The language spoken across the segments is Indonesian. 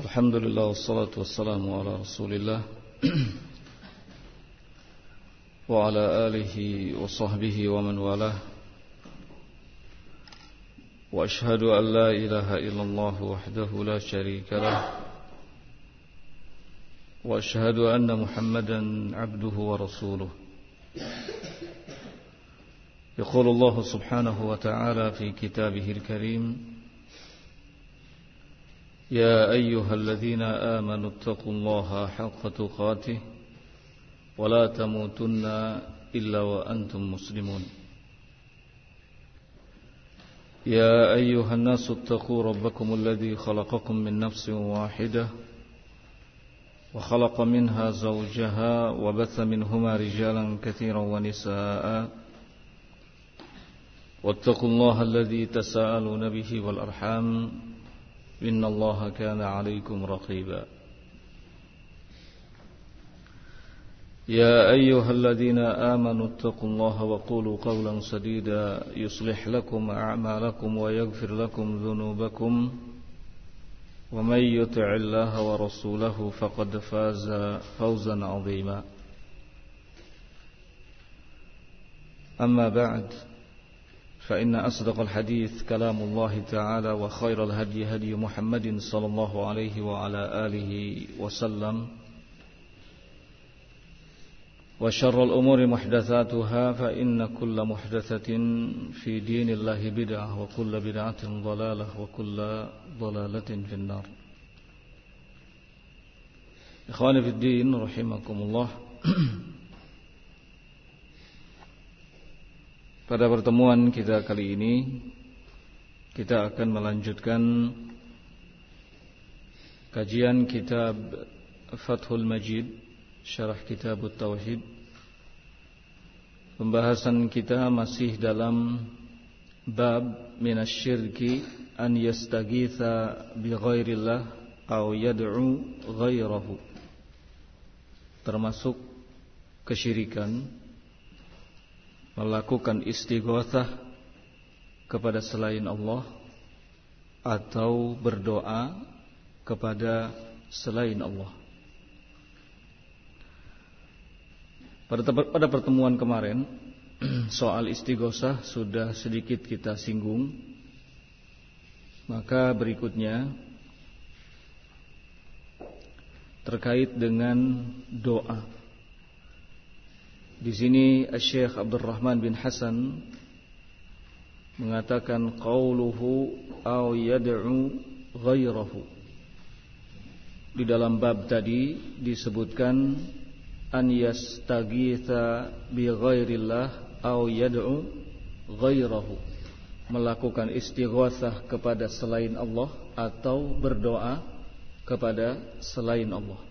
Alhamdulillah wassalatu wassalamu ala Rasulillah wa ala alihi wa sahbihi wa man walah. Wa ashhadu an la ilaha illallah wahdahu la sharika lah wa ashhadu anna Muhammadan abduhu wa rasuluh. Yaqulu Allah subhanahu wa ta'ala fi kitabihil karim: يا أيها الذين آمنوا اتقوا الله حق تقاته ولا تموتن إلا وأنتم مسلمون. يا أيها الناس اتقوا ربكم الذي خلقكم من نفس واحدة وخلق منها زوجها وبث منهما رجالا كثيرا ونساء واتقوا الله الذي تساءلون به والأرحام إن الله كان عليكم رقيبا. يا أيها الذين آمنوا اتقوا الله وقولوا قولا سديدا يصلح لكم أعمالكم ويغفر لكم ذنوبكم ومن يطع الله ورسوله فقد فاز فوزا عظيما. أما بعد فإن أصدق الحديث كلام الله تعالى وخير الهدي هدي محمد صلى الله عليه وعلى آله وسلم وشر الأمور محدثاتها فإن كل محدثة في دين الله بدعة وكل بدعة ضلالة وكل ضلالة في النار. إخواني في الدين رحمكم الله. Pada pertemuan kita kali ini kita akan melanjutkan kajian kitab Fathul Majid, syarah kitab Tauhid. Pembahasan kita masih dalam bab minasyirki an yastaghitha bi ghairillah aw yad'u ghairahu. Termasuk kesyirikan melakukan istighatsah kepada selain Allah atau berdoa kepada selain Allah. Pada pertemuan kemarin soal istighatsah sudah sedikit kita singgung. Maka berikutnya terkait dengan doa. Di sini Syekh Abdurrahman bin Hasan mengatakan qauluhu aw yad'u ghairahu. Di dalam bab tadi disebutkan an yastaghitha bi ghairillah aw yad'u ghairahu, melakukan istighatsah kepada selain Allah atau berdoa kepada selain Allah.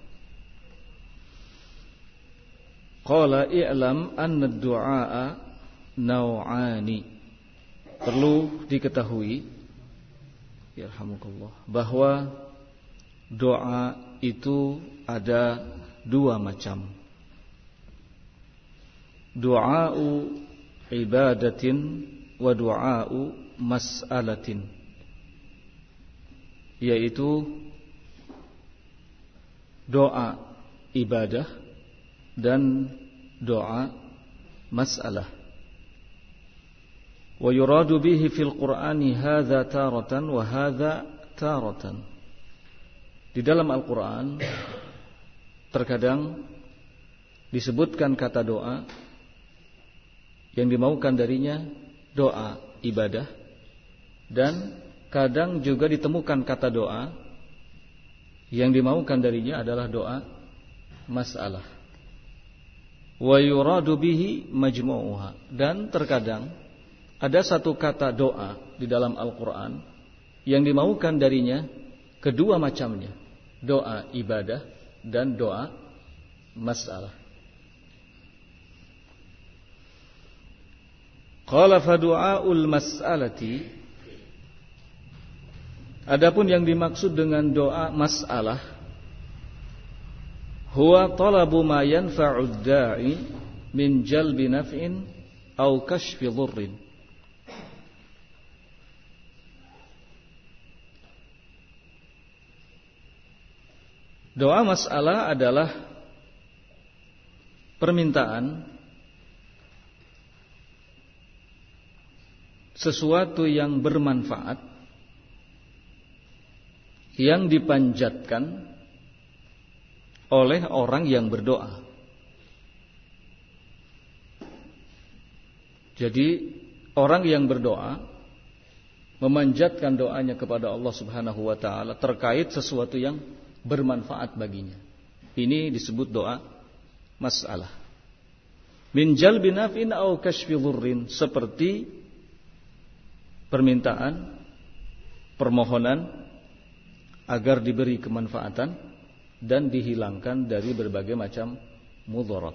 Qala i'lam anna ad-du'a naw'ani. Perlu diketahui yarhamukallah bahwa doa itu ada dua macam. Du'a'u ibadatin wa du'a'u mas'alatin, yaitu doa ibadah dan doa mas'alah. Wa yuradu bihi fil Qur'ani hadza taratan wa hadza taratan. Di dalam Al-Qur'an terkadang disebutkan kata doa yang dimaukan darinya doa ibadah, dan kadang juga ditemukan kata doa yang dimaukan darinya adalah doa mas'alah. Wa yuradu bihi majmu'uha. Dan terkadang ada satu kata doa di dalam Al-Quran yang dimaukan darinya kedua macamnya, doa ibadah dan doa mas'alah. Qala fa du'aul mas'alati, adapun yang dimaksud dengan doa mas'alah, huwa talabu ma yanfa'ud da'i min jalbi naf'in aw kashfi dhurrin. Doa mas'alah adalah permintaan sesuatu yang bermanfaat yang dipanjatkan oleh orang yang berdoa. Jadi orang yang berdoa memanjatkan doanya kepada Allah Subhanahu wa taala terkait sesuatu yang bermanfaat baginya. Ini disebut doa mas'alah. Min jalbi naf'in aw kashfi dhurrin, seperti permintaan, permohonan agar diberi kemanfaatan dan dihilangkan dari berbagai macam mudarat.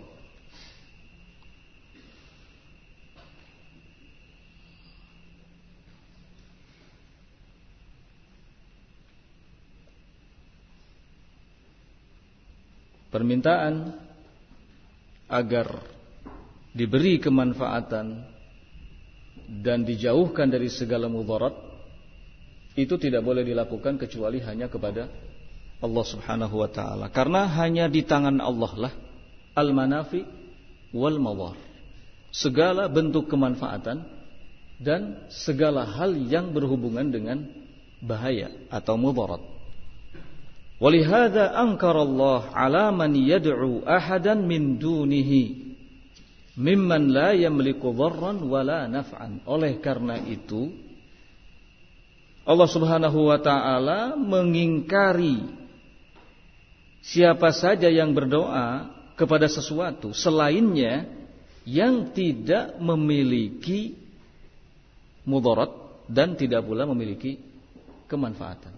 Permintaan agar diberi kemanfaatan dan dijauhkan dari segala mudarat itu tidak boleh dilakukan kecuali hanya kepada Allah Subhanahu wa taala, karena hanya di tangan Allah lah al-manafi wal madar, segala bentuk kemanfaatan dan segala hal yang berhubungan dengan bahaya atau mudarat. Walihada ankara Allah ala man yad'u ahadan min dunihi mimman la yamliku dharran wala naf'an. Oleh karena itu Allah Subhanahu wa taala mengingkari siapa saja yang berdoa kepada sesuatu selainnya yang tidak memiliki mudarat dan tidak pula memiliki kemanfaatan.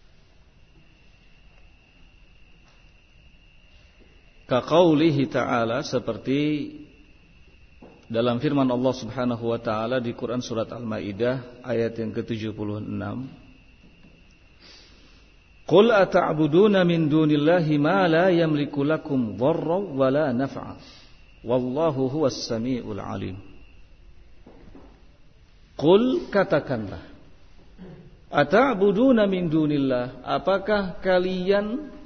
Kaqaulihi ta'ala, seperti dalam firman Allah Subhanahu wa taala di Quran surat Al-Maidah ayat yang ke-76. Qul ata'buduna min dunillahi ma la yamliku lakum dharran wa la naf'a wallahu huwas samiul alim. Qul, katakanlah, ata'buduna min dunillah, apakah kalian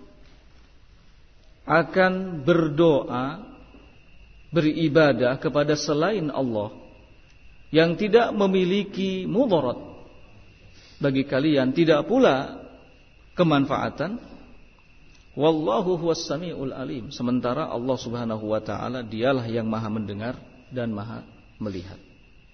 akan berdoa, beribadah kepada selain Allah yang tidak memiliki mudarat bagi kalian, tidak pula kemanfaatan. Wallahu huwas samiul alim, sementara Allah Subhanahu wa taala dialah yang maha mendengar dan maha melihat.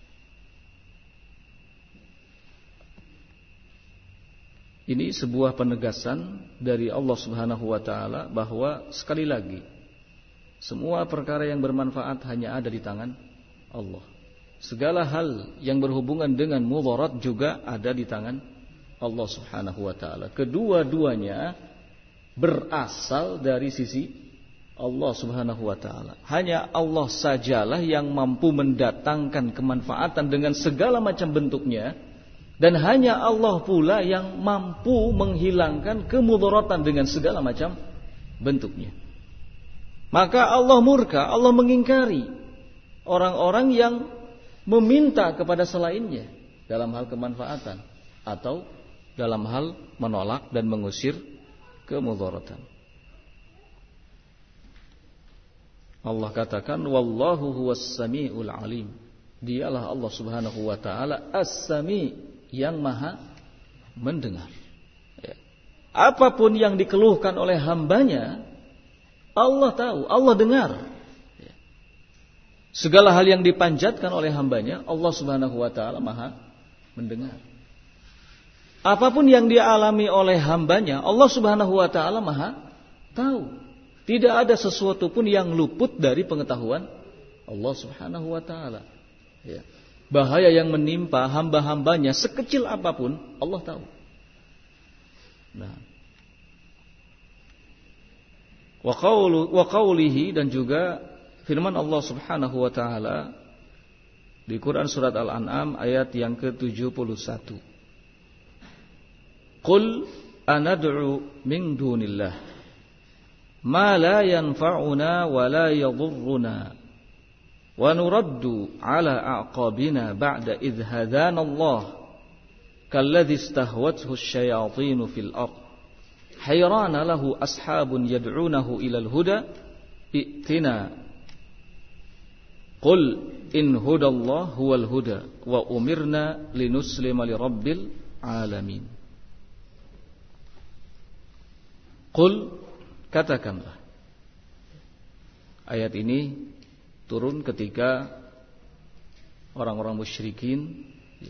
Ini sebuah penegasan dari Allah Subhanahu wa taala bahwa sekali lagi semua perkara yang bermanfaat hanya ada di tangan Allah. Segala hal yang berhubungan dengan mudarat juga ada di tangan Allah Subhanahu wa taala. Kedua-duanya berasal dari sisi Allah Subhanahu wa taala. Hanya Allah sajalah yang mampu mendatangkan kemanfaatan dengan segala macam bentuknya. Dan hanya Allah pula yang mampu menghilangkan kemudaratan dengan segala macam bentuknya. Maka Allah murka, Allah mengingkari orang-orang yang meminta kepada selainnya dalam hal kemanfaatan atau dalam hal menolak dan mengusir kemudaratan. Allah katakan wallahu huwas samiul alim. Dialah Allah Subhanahu wa taala as-sami, yang maha mendengar. Apapun yang dikeluhkan oleh hambanya, Allah tahu, Allah dengar. Segala hal yang dipanjatkan oleh hambanya, Allah Subhanahu wa taala maha mendengar. Apapun yang dialami oleh hambanya, Allah Subhanahu wa taala maha tahu. Tidak ada sesuatu pun yang luput dari pengetahuan Allah Subhanahu wa taala. Bahaya yang menimpa hamba-hambanya sekecil apapun, Allah tahu. Nah, wa qawlihi, dan juga firman Allah Subhanahu wa taala di Quran surat Al-An'am ayat yang ke-71. Qul anad'u min dunillah ma la yanfa'una wa la yadhurruna wa nuraddu ala a'qabina ba'da idh hadana Allah kalladhi istahwathu asy-syayatin fil ard hayrana lahu ashabun yad'unahu ilal huda i'tina qul in hudallah huwal huda wa umirna linuslima lirabbil alamin. Qul, katakanlah. Ayat ini turun ketika orang-orang musyrikin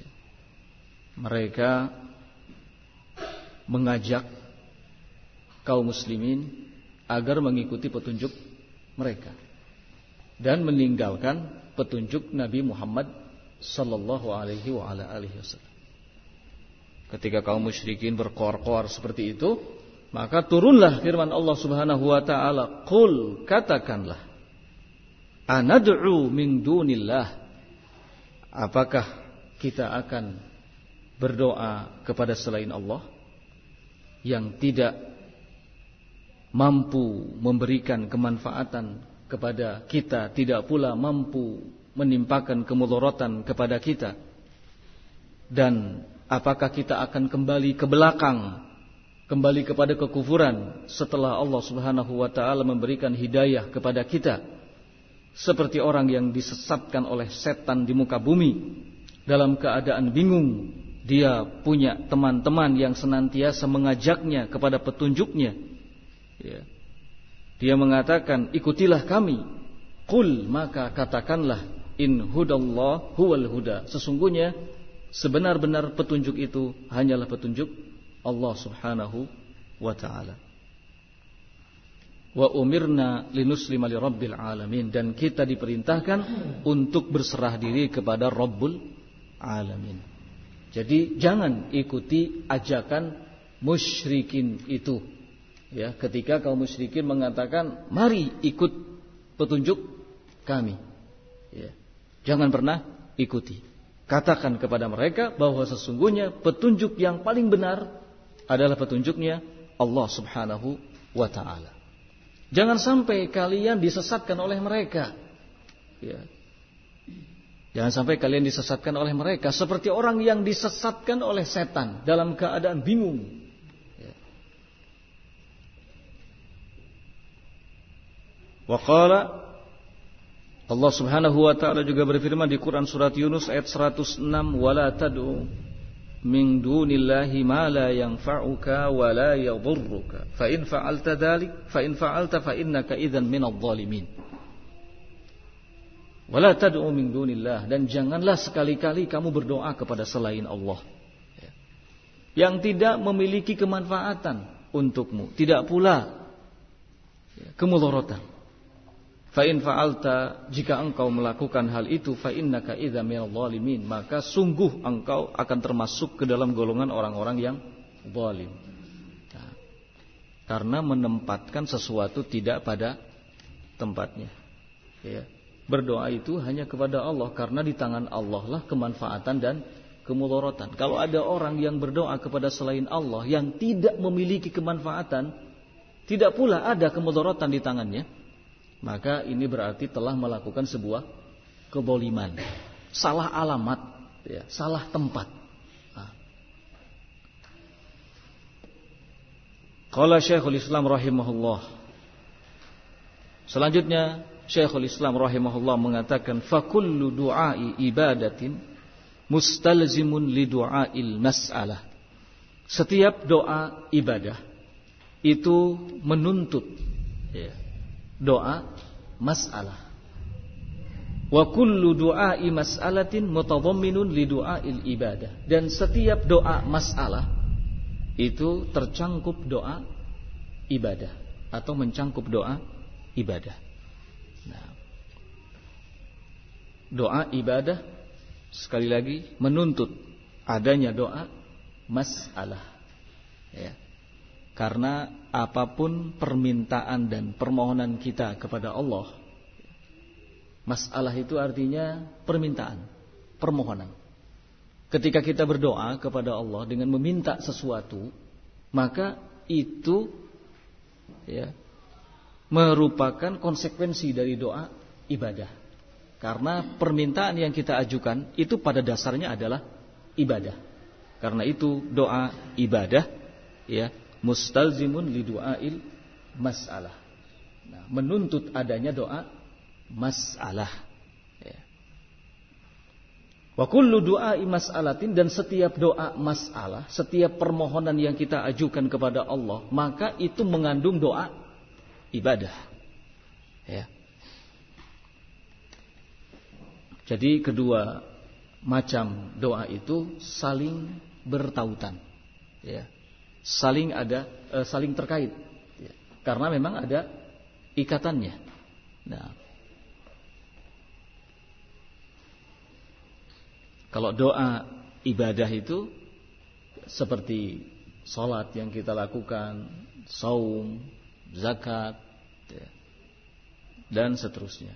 mereka mengajak kaum muslimin agar mengikuti petunjuk mereka dan meninggalkan petunjuk Nabi Muhammad sallallahu alaihi wasallam. Ketika kaum musyrikin berkoar-koar seperti itu, maka turunlah firman Allah Subhanahu wa taala, "Qul," katakanlah, "Anad'u min dunillah." Apakah kita akan berdoa kepada selain Allah yang tidak mampu memberikan kemanfaatan kepada kita, tidak pula mampu menimpakan kemudaratan kepada kita? Dan apakah kita akan kembali ke belakang, kembali kepada kekufuran setelah Allah Subhanahu wa taala memberikan hidayah kepada kita, seperti orang yang disesatkan oleh setan di muka bumi dalam keadaan bingung? Dia punya teman-teman yang senantiasa mengajaknya kepada petunjuknya, ya. Dia mengatakan, ikutilah kami. Qul, maka katakanlah, in hudallah huwal huda. Sesungguhnya sebenar-benar petunjuk itu hanyalah petunjuk Allah Subhanahu wa ta'ala. Wa umirna linuslima lirabbil alamin. Dan kita diperintahkan untuk berserah diri kepada Rabbul Alamin. Jadi jangan ikuti ajakan musyrikin itu. Ya, ketika kaum musyrikin mengatakan, mari ikut petunjuk kami. Ya, jangan pernah ikuti. Katakan kepada mereka bahwa sesungguhnya petunjuk yang paling benar adalah petunjuknya Allah Subhanahu wa ta'ala. Jangan sampai kalian disesatkan oleh mereka. Ya. Jangan sampai kalian disesatkan oleh mereka seperti orang yang disesatkan oleh setan dalam keadaan bingung. Ya. Wa qala, Allah Subhanahu wa ta'ala juga berfirman di Quran surat Yunus ayat 106, wala tad'u min dunillahi ma la yanfa'uka wa la yadhurruka fa in fa'alta dzalik fa in fa'alta fa innaka idzan minadh dhalimin. Wala tad'u min dunillah, dan janganlah sekali-kali kamu berdoa kepada selain Allah yang tidak memiliki kemanfaatan untukmu, tidak pula kemudaratan. Fa in fa'alta, jika engkau melakukan hal itu, fa innaka idzan minadh dhalimin, maka sungguh engkau akan termasuk ke dalam golongan orang-orang yang zalim. Nah, karena menempatkan sesuatu tidak pada tempatnya. Ya. Berdoa itu hanya kepada Allah, karena di tangan Allah lah kemanfaatan dan kemudaratan. Kalau ada orang yang berdoa kepada selain Allah yang tidak memiliki kemanfaatan, tidak pula ada kemudaratan di tangannya, maka ini berarti telah melakukan sebuah kezaliman, salah alamat, ya, salah tempat. Qala Syekhul Islam rahimahullah. Selanjutnya Syekhul Islam rahimahullah mengatakan, fakullu du'ai ibadatin mustalzimun li du'ail mas'alah. Setiap doa ibadah itu menuntut, ya, doa mas'alah. Wa kullu du'ai mas'alatin mutadhamminun li du'ail ibadah. Dan setiap doa mas'alah itu tercangkup doa ibadah atau mencangkup doa ibadah. Nah, doa ibadah sekali lagi menuntut adanya doa mas'alah, ya. Karena apapun permintaan dan permohonan kita kepada Allah, mas'alah itu artinya permintaan, permohonan. Ketika kita berdoa kepada Allah dengan meminta sesuatu, maka itu, ya, merupakan konsekuensi dari doa ibadah. Karena permintaan yang kita ajukan itu pada dasarnya adalah ibadah. Karena itu doa ibadah, ya, mustalzimun li du'ail mas'alah. Nah, menuntut adanya doa mas'alah. Ya. Wa kullu du'ai mas'alatin, dan setiap doa mas'alah, setiap permohonan yang kita ajukan kepada Allah, maka itu mengandung doa ibadah. Ya. Jadi kedua macam doa itu saling bertautan, ya, saling terkait, ya, karena memang ada ikatannya. Nah, kalau doa ibadah itu seperti salat yang kita lakukan, saum, zakat, ya, dan seterusnya.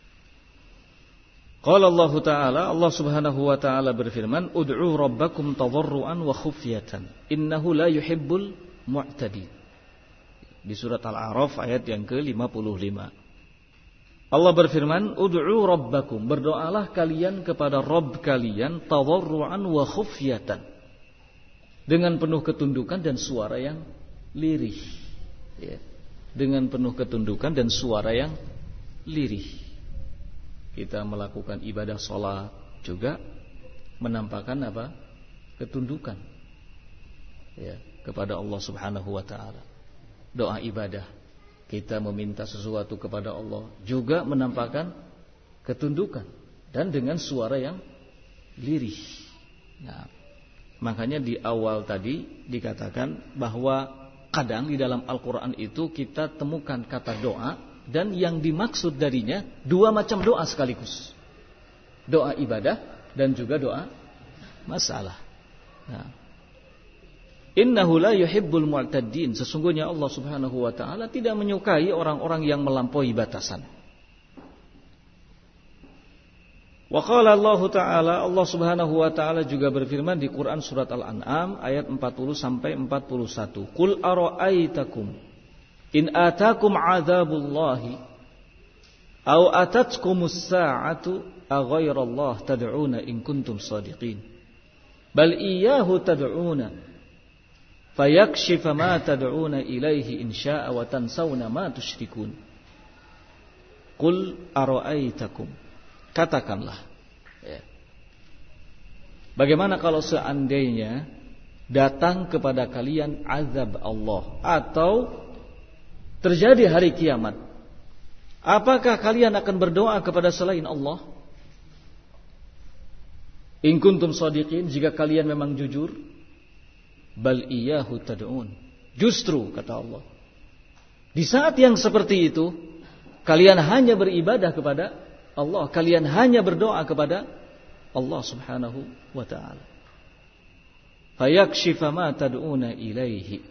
Qala Allah Ta'ala, Allah Subhanahu wa Ta'ala berfirman, ud'u rabbakum tadarruan wa khufyatan, innahu la yuhibbul mu'tadin. Di surat Al-A'raf ayat yang ke-55. Allah berfirman, ud'u rabbakum, berdoalah kalian kepada Rabb kalian, tadarruan wa khufyatan, dengan penuh ketundukan dan suara yang lirih. Ya. Dengan penuh ketundukan dan suara yang lirih. Kita melakukan ibadah sholat juga menampakkan apa? Ketundukan, ya, kepada Allah Subhanahu wa Ta'ala. Doa ibadah, kita meminta sesuatu kepada Allah juga menampakkan ketundukan dan dengan suara yang lirih. Nah, makanya di awal tadi dikatakan bahwa kadang di dalam Al-Quran itu kita temukan kata doa, dan yang dimaksud darinya dua macam doa sekaligus, doa ibadah dan juga doa masalah. Nah, innahu la yuhibbul mu'taddin, sesungguhnya Allah Subhanahu wa Ta'ala tidak menyukai orang-orang yang melampaui batasan. Wa qala Allah Ta'ala, Allah Subhanahu wa Ta'ala juga berfirman di Quran surat Al-An'am ayat 40 sampai 41. Qul ara'aitakum in atakum adzabullahi aw atatkumus sa'atu aghairallah tad'una in kuntum shadiqin bal iyyahu tad'una fayakshifa ma tad'una ilaihi in syaa'a wa tansawna ma tusyrikun. Qul ara'aitakum, katakanlah, ya, bagaimana kalau seandainya datang kepada kalian azab Allah atau terjadi hari kiamat, apakah kalian akan berdoa kepada selain Allah? In kuntum shadiqin, jika kalian memang jujur. Bal iyyahu tad'un, justru kata Allah, di saat yang seperti itu kalian hanya beribadah kepada Allah, kalian hanya berdoa kepada Allah Subhanahu wa Ta'ala. Fayakshifa ma tad'una ilaihi,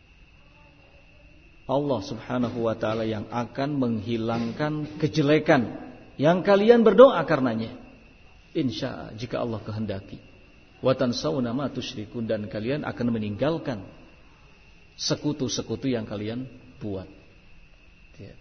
Allah Subhanahu wa Ta'ala yang akan menghilangkan kejelekan yang kalian berdoa karenanya, insya jika Allah kehendaki. Wa tansawna ma tusyrikun, dan kalian akan meninggalkan sekutu-sekutu yang kalian buat. Ya.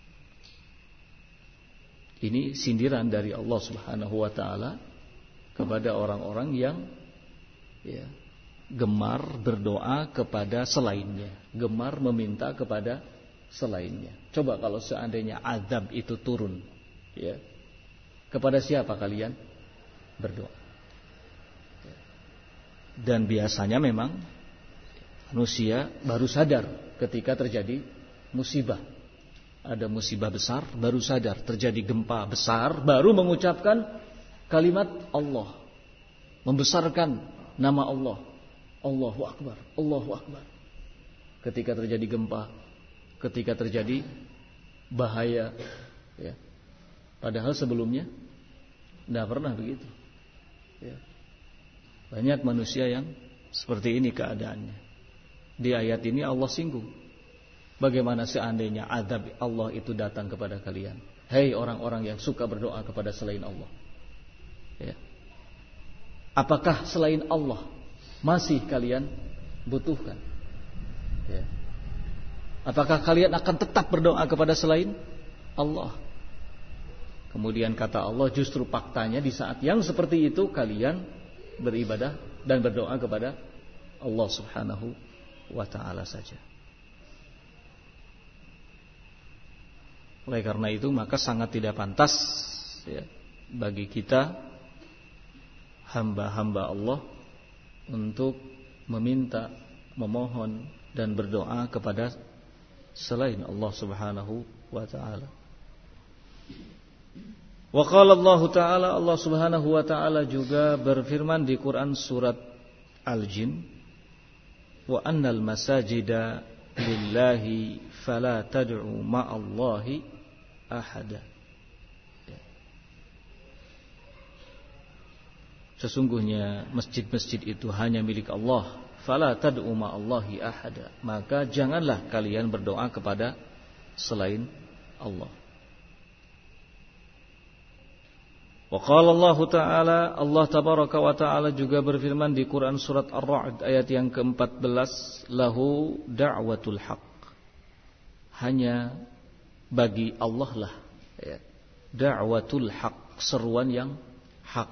Ini sindiran dari Allah Subhanahu wa Ta'ala kepada orang-orang yang, ya, gemar berdoa kepada selainnya, gemar meminta kepada selainnya. Coba kalau seandainya azab itu turun, ya, kepada siapa kalian berdoa? Ya. Dan biasanya memang manusia baru sadar ketika terjadi musibah. Ada musibah besar, baru sadar. Terjadi gempa besar, baru mengucapkan kalimat Allah, membesarkan nama Allah. Allahu Akbar, Allahu Akbar. Ketika terjadi gempa, ketika terjadi bahaya, ya. Padahal sebelumnya tidak pernah begitu. Ya. Banyak manusia yang seperti ini keadaannya. Di ayat ini Allah singgung, bagaimana seandainya azab Allah itu datang kepada kalian, hei orang-orang yang suka berdoa kepada selain Allah. Ya. Apakah selain Allah masih kalian butuhkan? Ya. Apakah kalian akan tetap berdoa kepada selain Allah? Kemudian kata Allah, justru faktanya di saat yang seperti itu kalian beribadah dan berdoa kepada Allah Subhanahu wa ta'ala saja. Oleh karena itu maka sangat tidak pantas ya, bagi kita hamba-hamba Allah untuk meminta, memohon dan berdoa kepada selain Allah Subhanahu wa ta'ala. Wa qala Allah ta'ala, Allah Subhanahu wa ta'ala juga berfirman di Quran surat Al-Jin, wa annal masajida lillahi fala tad'u ma'allahi ahada. Sesungguhnya masjid-masjid itu hanya milik Allah. Fala tad'u ma'allahi ahada. Maka janganlah kalian berdoa kepada selain Allah. Wa qala Allah Ta'ala, Allah Tabaraka wa Ta'ala juga berfirman di Quran surat Ar-Ra'd ayat yang ke-14, lahu da'watul haqq. Hanya bagi Allah lah ya, da'watul haqq, seruan yang hak,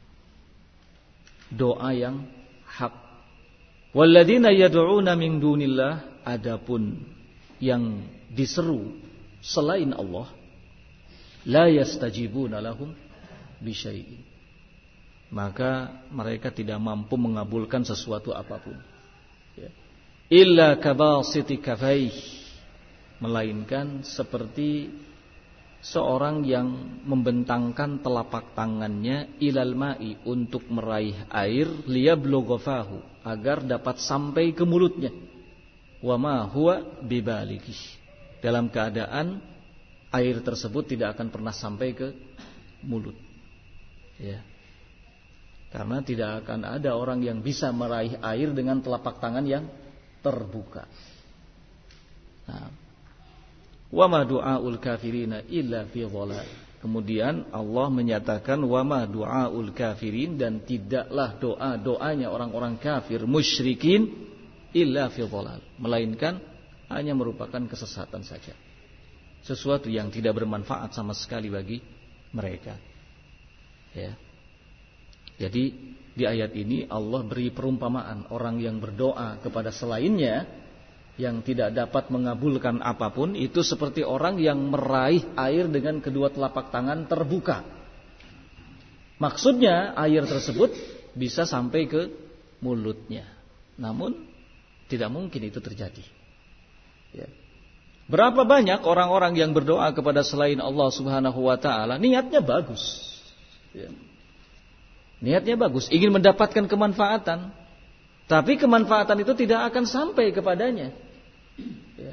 doa yang hak. Walladzina yad'una min dunillah, adapun yang diseru selain Allah, la yastajibuna lahum bisyai'in, maka mereka tidak mampu mengabulkan sesuatu apapun ya. Illa kabasiti kafaihi, melainkan seperti seorang yang membentangkan telapak tangannya ilal ma'i, untuk meraih air, liyablugha fahu, agar dapat sampai ke mulutnya, wa ma huwa bibalighi, dalam keadaan air tersebut tidak akan pernah sampai ke mulut ya. Karena tidak akan ada orang yang bisa meraih air dengan telapak tangan yang terbuka. Nah, wa ma du'aul kafirina illa fi dhalal. Kemudian Allah menyatakan wa ma du'aul kafirin, dan tidaklah doa-doanya orang-orang kafir musyrikin illa fi dhalal, melainkan hanya merupakan kesesatan saja, sesuatu yang tidak bermanfaat sama sekali bagi mereka ya. Jadi di ayat ini Allah beri perumpamaan orang yang berdoa kepada selainnya yang tidak dapat mengabulkan apapun, itu seperti orang yang meraih air dengan kedua telapak tangan terbuka. Maksudnya air tersebut bisa sampai ke mulutnya, namun tidak mungkin itu terjadi ya. Berapa banyak orang-orang yang berdoa kepada selain Allah Subhanahu wa ta'ala, niatnya bagus ya. Niatnya bagus, ingin mendapatkan kemanfaatan, tapi kemanfaatan itu tidak akan sampai kepadanya ya.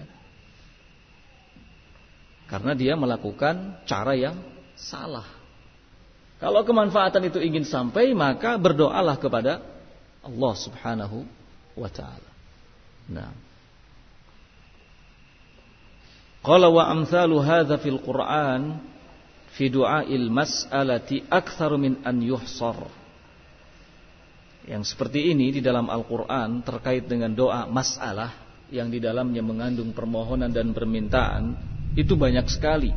Karena dia melakukan cara yang salah. Kalau kemanfaatan itu ingin sampai, maka berdoalah kepada Allah Subhanahu wa ta'ala. Nah, qala wa amthalu hadza fil Qur'an fi du'ail mas'alati akthar min an yuhsar. Yang seperti ini di dalam Al-Qur'an terkait dengan doa masalah yang di dalamnya mengandung permohonan dan permintaan, itu banyak sekali.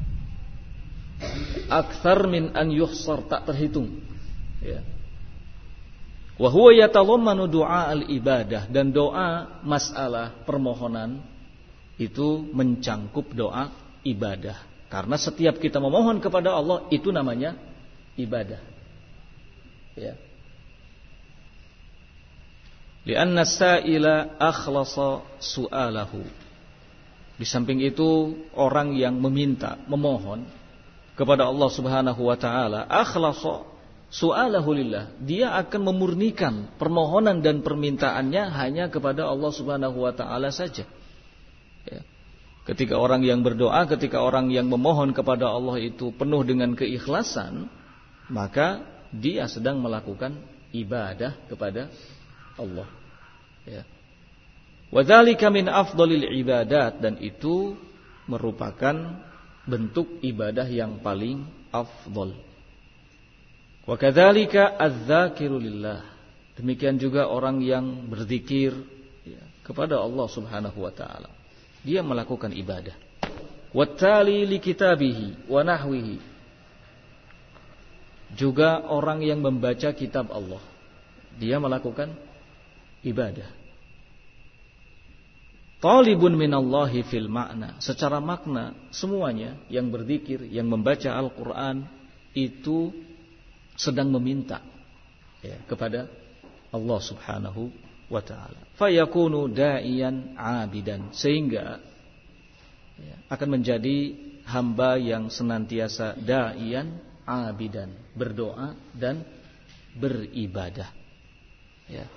Akthar min an yuhsar, tak terhitung ya. Wa huwa yatalammanu du'a al-ibadah, dan doa masalah permohonan itu mencangkup doa ibadah. Karena setiap kita memohon kepada Allah itu namanya ibadah ya. Lianna sa'ila akhlasa su'alahu. Di samping itu orang yang meminta, memohon kepada Allah Subhanahu wa ta'ala, akhlasa su'alahu lillah, dia akan memurnikan permohonan dan permintaannya hanya kepada Allah Subhanahu wa ta'ala saja ya. Ketika orang yang berdoa, ketika orang yang memohon kepada Allah itu penuh dengan keikhlasan, maka dia sedang melakukan ibadah kepada Allah ya. Wa dzalika min afdhalil ibadat, dan itu merupakan bentuk ibadah yang paling afdhal. Wa kadzalika adz-dzakiru lillah, demikian juga orang yang berzikir ya, kepada Allah Subhanahu wa taala, dia melakukan ibadah. Wattali li kitabihi wa nahwihi, juga orang yang membaca kitab Allah, dia melakukan ibadah talibun minallahi fil makna. Secara makna semuanya yang berzikir, yang membaca Al-Qur'an itu sedang meminta kepada Allah Subhanahu wa taala. Fayakunu da'iyan 'abidan, sehingga akan menjadi hamba yang senantiasa da'iyan 'abidan, berdoa dan beribadah. Ya.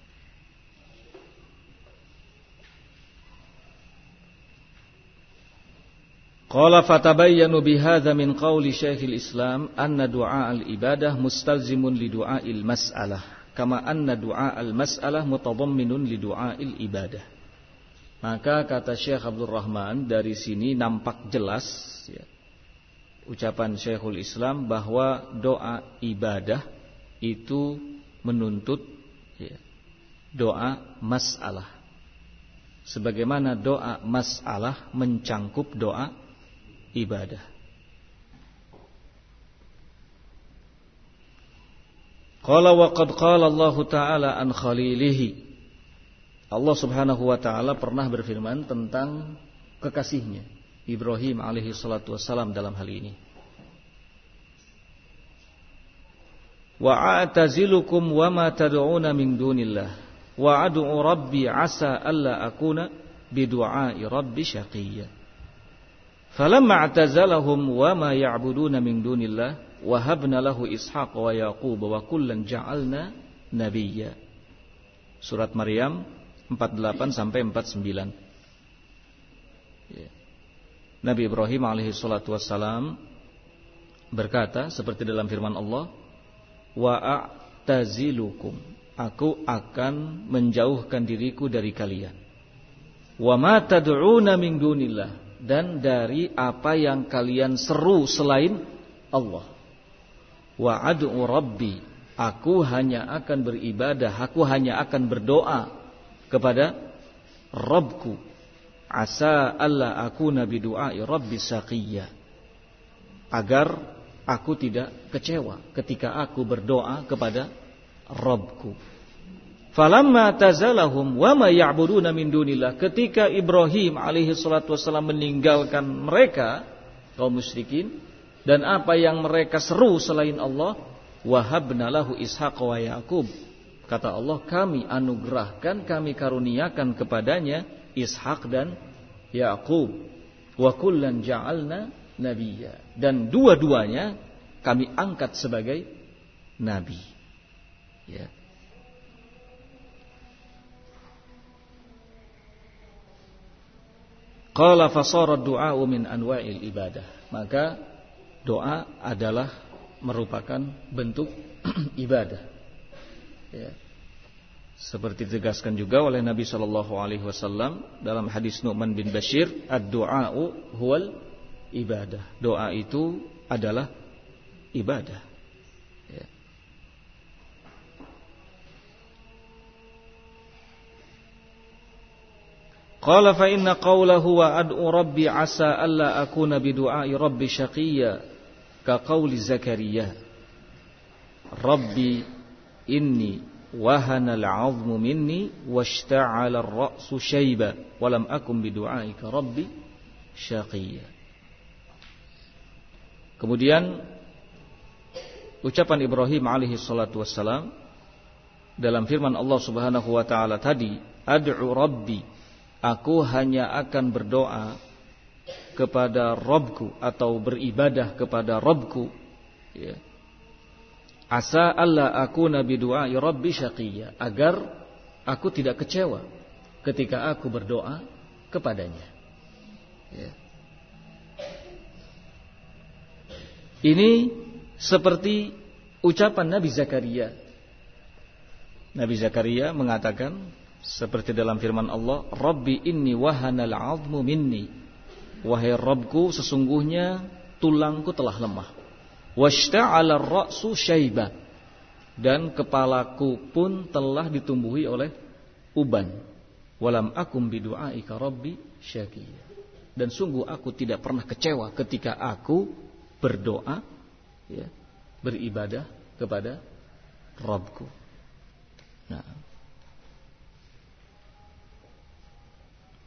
Qala fatabayyanu bihadza min qauli Syekhul Islam anna du'a al-ibadah mustalzimun li du'a'il mas'alah kama anna du'a al-mas'alah mutadamminun li du'a'il ibadah. Maka kata Syekh Abdul Rahman, dari sini nampak jelas ucapan Syekhul Islam bahwa doa ibadah itu menuntut doa mas'alah, sebagaimana doa mas'alah mencangkup doa ibadah. Qala wa qad qala Allah Ta'ala an khalilihi. Allah Subhanahu wa taala pernah berfirman tentang kekasihnya Ibrahim alaihi salatu wassalam dalam hal ini. Wa a'tazilukum wa ma tad'una min dunillah wa ad'u rabbi asa alla akuna bidu'ai rabbi syaqiyya. Falamma a'tazalahum wa ma ya'buduna min dunillah wahabna lahu Ishaq wa Yaqub wa kullan ja'alna nabiyya. Surat Maryam 48 sampai 49. Nabi Ibrahim alaihi salatu wassalam berkata seperti dalam firman Allah, wa a'tazilukum, aku akan menjauhkan diriku dari kalian, wa ma tad'una min dunillah, dan dari apa yang kalian seru selain Allah. Wa ad'u rabbi, aku hanya akan beribadah, aku hanya akan berdoa kepada Rabbku. Asa alla akuna bidu'ai rabbi syaqiyya, agar aku tidak kecewa ketika aku berdoa kepada Rabbku. Falamma tazalahum wa ma ya'buduna min dunillah, ketika Ibrahim alaihi salatu wasallam meninggalkan mereka kaum musyrikin dan apa yang mereka seru selain Allah, wahabna lahu Ishaq wa Yaqub, kata Allah, kami anugerahkan, kami karuniakan kepadanya Ishaq dan Yaqub, wa kullan ja'alna nabiyya, dan dua-duanya kami angkat sebagai nabi. Ya. Qala fasara du'a min anwa'il ibadah, maka doa adalah merupakan bentuk ibadah. Ya. Seperti ditegaskan juga oleh Nabi sallallahu alaihi wasallam dalam hadis Nu'man bin Bashir, ad-du'a'u huwal ibadah. Doa itu adalah ibadah. Ya. Qala fa inna qawlahu wa ad'u rabbi asa alla akuna bidu'ai rabbi syaqiyya ka qawli Zakaria, Rabbi inni wahana al-'azmu minni washta'ala ar-ra'su shayba wa lam akun bidu'aika rabbi syaqiyya. Kemudian ucapan Ibrahim alaihi salatu wassalam dalam firman Allah Subhanahu wa taala tadi, ad'u rabbi, aku hanya akan berdoa kepada Rabbku atau beribadah kepada Rabbku, ya. Asa alla akuna bidu'ai rabbi syaqiyya, agar aku tidak kecewa ketika aku berdoa kepadanya. Ya. Ini seperti ucapan Nabi Zakaria. Nabi Zakaria mengatakan seperti dalam firman Allah, Rabbi inni wahanal 'azmu minni, wahai Rabbku, sesungguhnya tulangku telah lemah. Washta'ala ar-ra'su syaiba, dan kepalaku pun telah ditumbuhi oleh uban. Walam akum bidu'aika rabbi syaqiyya, dan sungguh aku tidak pernah kecewa ketika aku berdoa, ya, beribadah kepada Rabbku. Nah,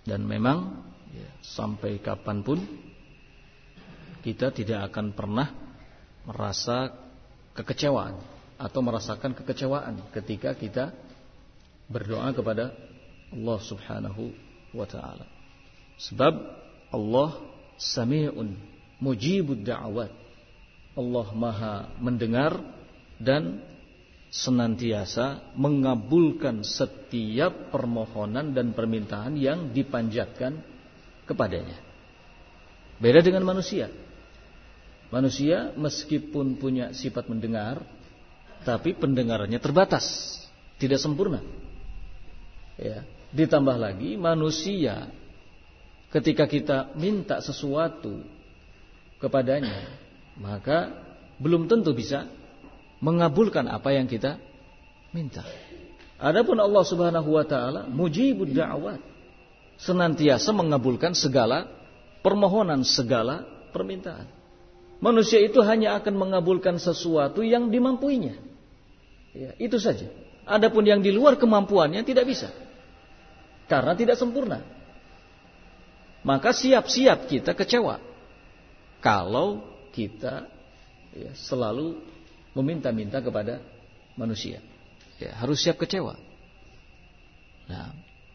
Dan memang sampai kapanpun kita tidak akan pernah merasa kekecewaan atau merasakan kekecewaan ketika kita berdoa kepada Allah Subhanahu wa ta'ala. Sebab Allah Sami'un Mujibud da'awat. Allah Maha mendengar dan senantiasa mengabulkan setiap permohonan dan permintaan yang dipanjatkan kepadanya. Beda dengan manusia. Manusia meskipun punya sifat mendengar, tapi pendengarannya terbatas, tidak sempurna. Ya, ditambah lagi manusia ketika kita minta sesuatu kepadanya, maka belum tentu bisa mengabulkan apa yang kita minta. Adapun Allah Subhanahu wa taala mujibud da'awat, senantiasa mengabulkan segala permohonan, segala permintaan. Manusia itu hanya akan mengabulkan sesuatu yang dimampuinya. Ya, itu saja. Adapun yang di luar kemampuannya tidak bisa. Karena tidak sempurna. Maka siap-siap kita kecewa kalau kita selalu meminta-minta kepada manusia. Ya, harus siap kecewa. Nah,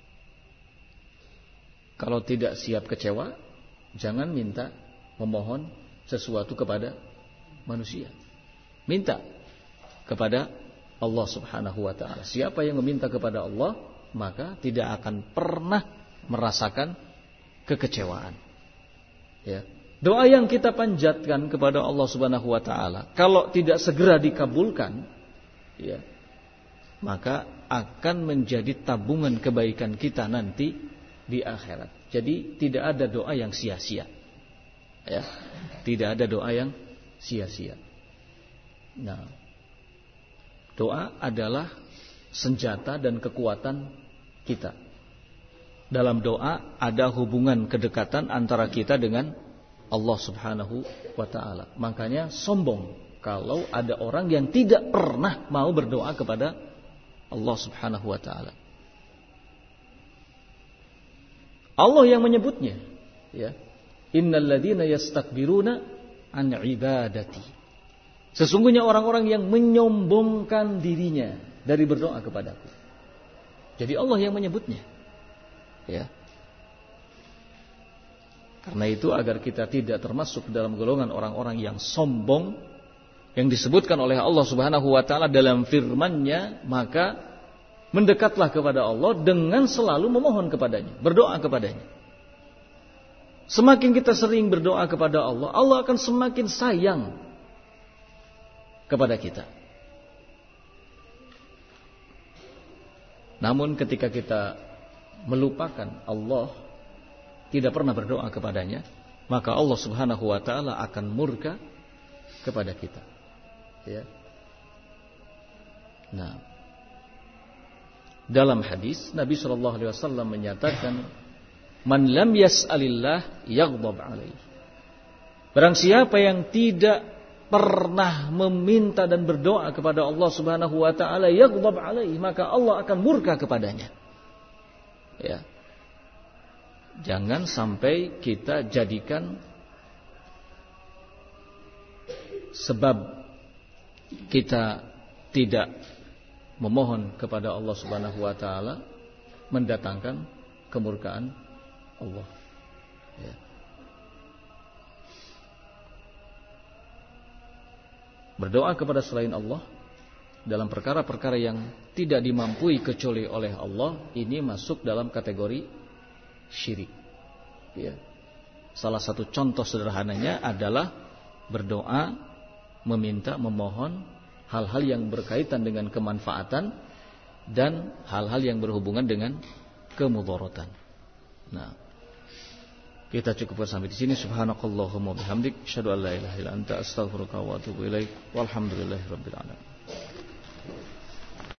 kalau tidak siap kecewa, jangan minta memohon sesuatu kepada manusia. Minta kepada Allah Subhanahu wa ta'ala. Siapa yang meminta kepada Allah, maka tidak akan pernah merasakan kekecewaan. Ya. Doa yang kita panjatkan kepada Allah Subhanahu wa ta'ala, kalau tidak segera dikabulkan, ya, maka akan menjadi tabungan kebaikan kita nanti di akhirat. Jadi tidak ada doa yang sia-sia. Ya, tidak ada doa yang sia-sia. Nah, doa adalah senjata dan kekuatan kita. Dalam doa ada hubungan kedekatan antara kita dengan Allah Subhanahu wa ta'ala. Makanya sombong kalau ada orang yang tidak pernah mau berdoa kepada Allah Subhanahu wa ta'ala. Allah yang menyebutnya, ya. Innal ladzina yastakbiruna an ibadati. Sesungguhnya orang-orang yang menyombongkan dirinya dari berdoa kepadaku. Jadi Allah yang menyebutnya. Ya. Karena itu agar kita tidak termasuk dalam golongan orang-orang yang sombong yang disebutkan oleh Allah Subhanahu wa taala dalam firman-Nya, maka mendekatlah kepada Allah dengan selalu memohon kepadanya, berdoa kepadanya. Semakin kita sering berdoa kepada Allah, Allah akan semakin sayang kepada kita. Namun ketika kita melupakan Allah, tidak pernah berdoa kepadanya, maka Allah Subhanahu wa taala akan murka kepada kita. Ya. Nah, dalam hadis Nabi sallallahu alaihi wasallam menyatakan, "Man lam yas'alillah yaghdab alaihi." Barang siapa yang tidak pernah meminta dan berdoa kepada Allah Subhanahu wa taala, yaghdab alaihi, maka Allah akan murka kepadanya. Ya. Jangan sampai kita jadikan sebab kita tidak memohon kepada Allah Subhanahu wa taala mendatangkan kemurkaan Allah. Ya. Berdoa kepada selain Allah dalam perkara-perkara yang tidak dimampui kecuali oleh Allah, ini masuk dalam kategori syirik. Ya. Salah satu contoh sederhananya adalah berdoa, meminta, memohon hal-hal yang berkaitan dengan kemanfaatan dan hal-hal yang berhubungan dengan kemudaratan. Nah, kita cukupkan sampai di sini. Subhanakallahumma bihamdik, asyhadu an la ilaha illa anta, astaghfiruka wa atubu ilaik. Walhamdulillahirabbil alamin.